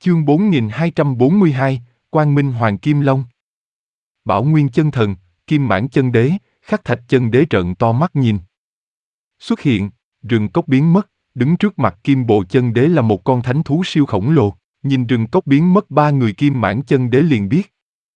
Chương 4242, Quang Minh Hoàng Kim Long. Bảo Nguyên Chân Thần, Kim Mãn Chân Đế, Khắc Thạch Chân Đế trợn to mắt nhìn. Xuất hiện, rừng cốc biến mất, đứng trước mặt Kim Bồ Chân Đế là một con thánh thú siêu khổng lồ, nhìn rừng cốc biến mất ba người Kim Mãn Chân Đế liền biết.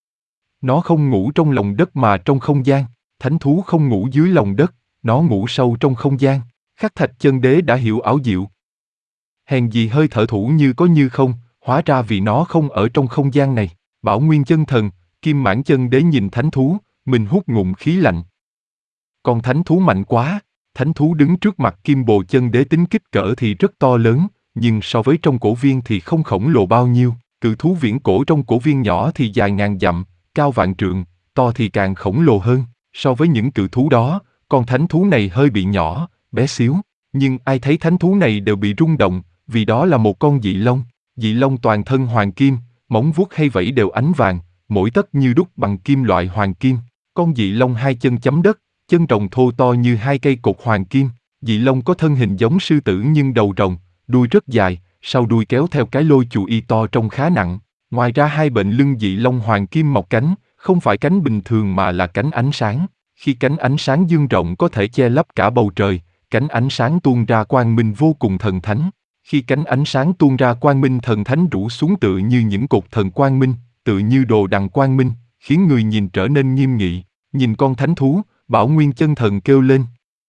Nó không ngủ trong lòng đất mà trong không gian, thánh thú không ngủ dưới lòng đất, nó ngủ sâu trong không gian. Khắc Thạch Chân Đế đã hiểu ảo diệu. Hèn gì hơi thở thủ như có như không, hóa ra vì nó không ở trong không gian này. Bảo Nguyên Chân Thần, Kim Mãn Chân Đế nhìn thánh thú, mình hút ngụm khí lạnh. Con thánh thú mạnh quá, thánh thú đứng trước mặt Kim Bồ Chân Đế tính kích cỡ thì rất to lớn, nhưng so với trong cổ viên thì không khổng lồ bao nhiêu. Cự thú viễn cổ trong cổ viên nhỏ thì dài ngàn dặm, cao vạn trượng, to thì càng khổng lồ hơn. So với những cự thú đó, con thánh thú này hơi bị nhỏ, bé xíu. Nhưng ai thấy thánh thú này đều bị rung động, vì đó là một con dị long. Dị long toàn thân hoàng kim, móng vuốt hay vẫy đều ánh vàng, mỗi tấc như đúc bằng kim loại hoàng kim. Con dị long hai chân chấm đất, chân rồng thô to như hai cây cột hoàng kim. Dị long có thân hình giống sư tử nhưng đầu rồng, đuôi rất dài, sau đuôi kéo theo cái lôi chù y to trông khá nặng. Ngoài ra hai bên lưng dị long hoàng kim mọc cánh, không phải cánh bình thường mà là cánh ánh sáng. Khi cánh ánh sáng dương rộng có thể che lấp cả bầu trời, cánh ánh sáng tuôn ra quang minh vô cùng thần thánh. Khi cánh ánh sáng tuôn ra quang minh thần thánh rủ xuống tựa như những cột thần quang minh, tựa như đồ đằng quang minh, khiến người nhìn trở nên nghiêm nghị. Nhìn con thánh thú, Bảo Nguyên Chân Thần kêu lên.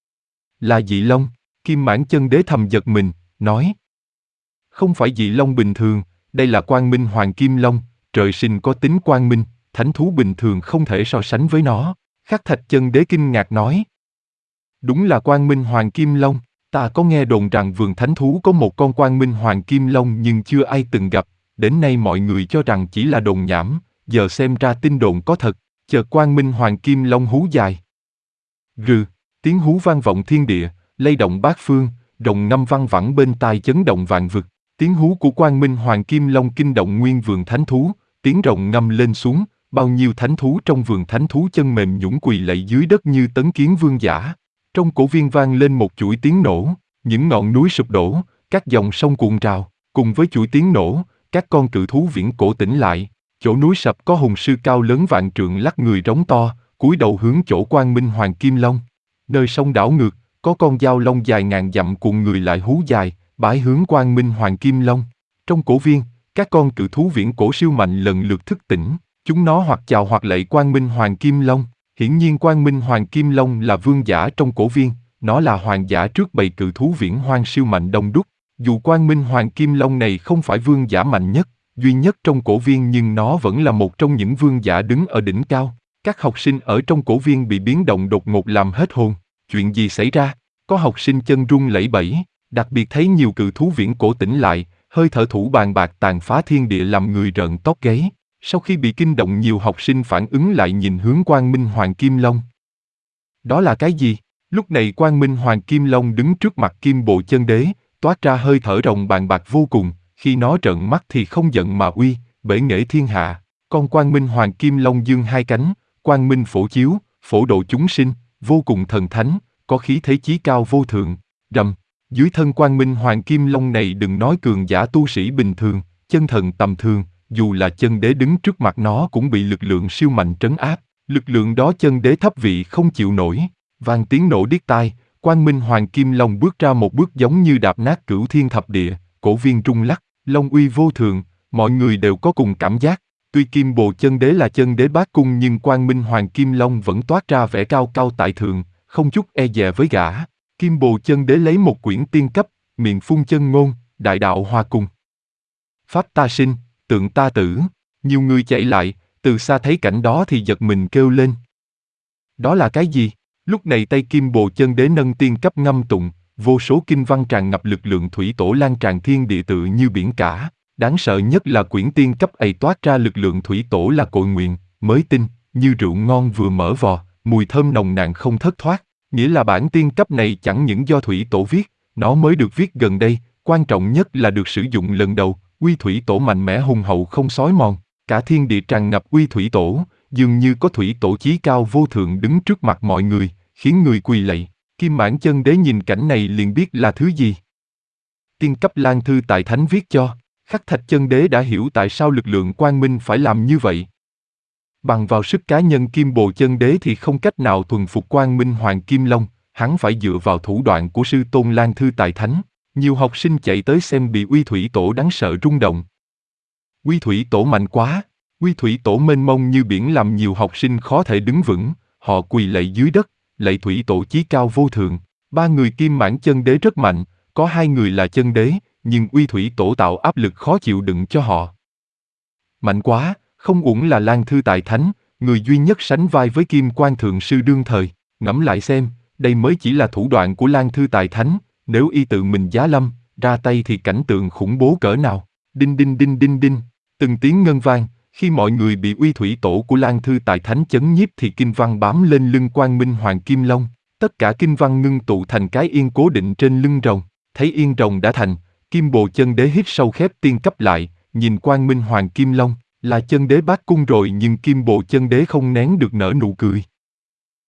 Là dị long. Kim Mãn Chân Đế thầm giật mình, nói. Không phải dị long bình thường, đây là quang minh hoàng kim long, trời sinh có tính quang minh, thánh thú bình thường không thể so sánh với nó. Khắc Thạch Chân Đế kinh ngạc nói. Đúng là quang minh hoàng kim long, ta có nghe đồn rằng vườn thánh thú có một con quang minh hoàng kim long nhưng chưa ai từng gặp, đến nay mọi người cho rằng chỉ là đồn nhảm, giờ xem ra tin đồn có thật. Chợt quang minh hoàng kim long hú dài. Rừ, tiếng hú vang vọng thiên địa, lay động bát phương, rồng ngâm văng vẳng bên tai chấn động vạn vực. Tiếng hú của quang minh hoàng kim long kinh động nguyên vườn thánh thú, tiếng rồng ngâm lên xuống, bao nhiêu thánh thú trong vườn thánh thú chân mềm nhũn quỳ lạy dưới đất như tấn kiến vương giả. Trong cổ viên vang lên một chuỗi tiếng nổ, những ngọn núi sụp đổ, các dòng sông cuồn trào, cùng với chuỗi tiếng nổ, các con cự thú viễn cổ tỉnh lại. Chỗ núi sập có hùng sư cao lớn vạn trượng lắc người rống to, cúi đầu hướng chỗ quang minh hoàng kim long. Nơi sông đảo ngược, có con dao long dài ngàn dặm cuộn người lại hú dài, bái hướng quang minh hoàng kim long. Trong cổ viên, các con cự thú viễn cổ siêu mạnh lần lượt thức tỉnh, chúng nó hoặc chào hoặc lạy quang minh hoàng kim long. Hiển nhiên quang minh hoàng kim long là vương giả trong cổ viên, nó là hoàng giả trước bầy cự thú viễn hoang siêu mạnh đông đúc. Dù quang minh hoàng kim long này không phải vương giả mạnh nhất, duy nhất trong cổ viên nhưng nó vẫn là một trong những vương giả đứng ở đỉnh cao. Các học sinh ở trong cổ viên bị biến động đột ngột làm hết hồn. Chuyện gì xảy ra? Có học sinh chân run lẩy bẩy, đặc biệt thấy nhiều cự thú viễn cổ tỉnh lại, hơi thở thủ bàn bạc tàn phá thiên địa làm người rợn tóc gáy. Sau khi bị kinh động nhiều học sinh phản ứng lại nhìn hướng quang minh hoàng kim long. Đó là cái gì? Lúc này quang minh hoàng kim long đứng trước mặt Kim Bồ Chân Đế, toát ra hơi thở rồng bàn bạc vô cùng, khi nó trợn mắt thì không giận mà uy, bể nghệ thiên hạ. Con quang minh hoàng kim long dương hai cánh, quang minh phổ chiếu, phổ độ chúng sinh, vô cùng thần thánh, có khí thế chí cao vô thượng. Rầm, dưới thân quang minh hoàng kim long này đừng nói cường giả tu sĩ bình thường, chân thần tầm thường, dù là chân đế đứng trước mặt nó cũng bị lực lượng siêu mạnh trấn áp. Lực lượng đó chân đế thấp vị không chịu nổi. Vang tiếng nổ điếc tai, quang minh hoàng kim long bước ra một bước giống như đạp nát cửu thiên thập địa, cổ viên rung lắc, long uy vô thượng, mọi người đều có cùng cảm giác. Tuy Kim Bồ Chân Đế là chân đế bát cung nhưng quang minh hoàng kim long vẫn toát ra vẻ cao cao tại thượng, không chút e dè với gã. Kim Bồ Chân Đế lấy một quyển tiên cấp, miệng phun chân ngôn, đại đạo hòa cùng. Pháp ta sinh, tượng ta tử. Nhiều người chạy lại, từ xa thấy cảnh đó thì giật mình kêu lên. Đó là cái gì? Lúc này tay Kim Bồ Chân Đế nâng tiên cấp ngâm tụng, vô số kinh văn tràn ngập lực lượng thủy tổ lan tràn thiên địa tự như biển cả. Đáng sợ nhất là quyển tiên cấp ấy toát ra lực lượng thủy tổ là cội nguyện, mới tinh, như rượu ngon vừa mở vò, mùi thơm nồng nàn không thất thoát. Nghĩa là bản tiên cấp này chẳng những do thủy tổ viết, nó mới được viết gần đây, quan trọng nhất là được sử dụng lần đầu, uy thủy tổ mạnh mẽ hùng hậu không xói mòn. Cả thiên địa tràn ngập uy thủy tổ, dường như có thủy tổ chí cao vô thượng đứng trước mặt mọi người, khiến người quỳ lạy. Kim Mãn Chân Đế nhìn cảnh này liền biết là thứ gì. Tiên cấp Lan Thư tại Thánh viết cho. Khắc Thạch Chân Đế đã hiểu tại sao lực lượng quang minh phải làm như vậy. Bằng vào sức cá nhân Kim Bồ Chân Đế thì không cách nào thuần phục Quang Minh Hoàng Kim Long, hắn phải dựa vào thủ đoạn của sư tôn Lan Thư Tài Thánh. Nhiều học sinh chạy tới xem bị Uy Thủy Tổ đáng sợ rung động. Uy Thủy Tổ mạnh quá, Uy Thủy Tổ mênh mông như biển làm nhiều học sinh khó thể đứng vững, họ quỳ lạy dưới đất, lạy Thủy Tổ chí cao vô thượng. 3 người Kim Mãn Chân Đế rất mạnh, có 2 người là chân đế, nhưng Uy Thủy Tổ tạo áp lực khó chịu đựng cho họ. Mạnh quá, không uổng là Lan Thư Tài Thánh, người duy nhất sánh vai với Kim Quan Thượng Sư đương thời. Ngẫm lại xem, đây mới chỉ là thủ đoạn của Lan Thư Tài Thánh, nếu y tự mình giá lâm, ra tay thì cảnh tượng khủng bố cỡ nào. Đinh đinh đinh đinh đinh, từng tiếng ngân vang, khi mọi người bị Uy Thủy Tổ của Lan Thư Tài Thánh chấn nhiếp thì kinh văn bám lên lưng Quang Minh Hoàng Kim Long. Tất cả kinh văn ngưng tụ thành cái yên cố định trên lưng rồng. Thấy yên rồng đã thành, Kim Bồ Chân Đế hít sâu khép tiên cấp lại, nhìn Quang Minh Hoàng Kim Long, là chân đế bát cung rồi nhưng Kim Bồ Chân Đế không nén được nở nụ cười.